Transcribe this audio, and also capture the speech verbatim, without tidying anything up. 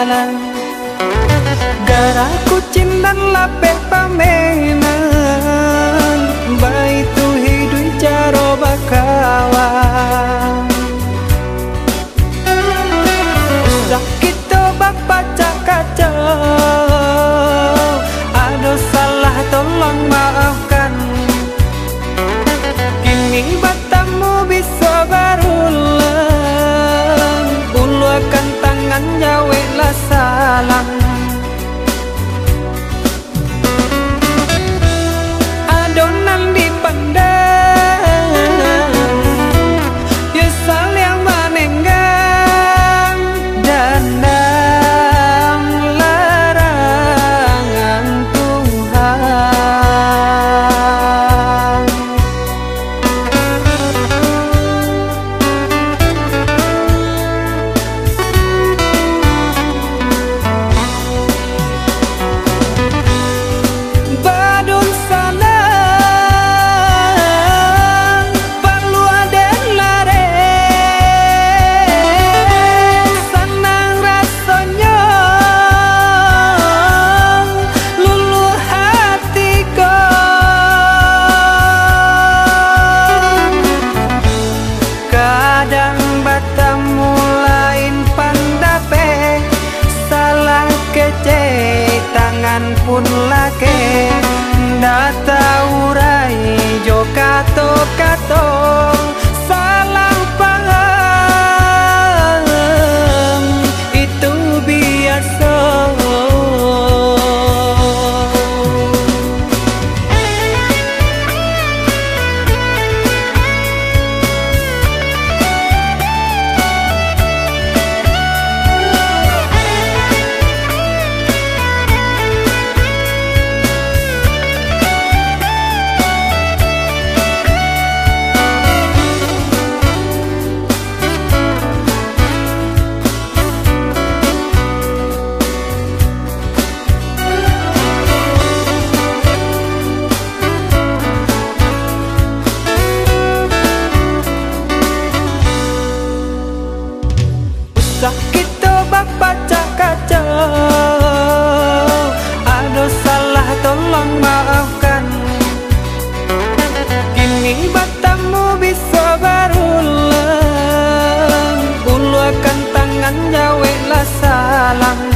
salah. Gara kucing dan lapeh pamenan, baik tu hidup jaro bakawan. Sakit tu bapak kacau, ada salah tolong maafkan. Kini batamu bisa berulang, ulurkan tangan jawablah salam. Adonan dipandang, nyesal yang menenggang, dendam larangan Tuhan. Badun salah, perlu ada lare, senang rasanya, luluh hatiku. Kadang batamu lain pandape, salah kece tangan pun lake. Data urai jo kato-kato, salah paham itu biasa. Sakit tu bapak kacau, ada salah tolong maafkan. Kini batamu bisa berulang, ulurkan tangan jawablah salam.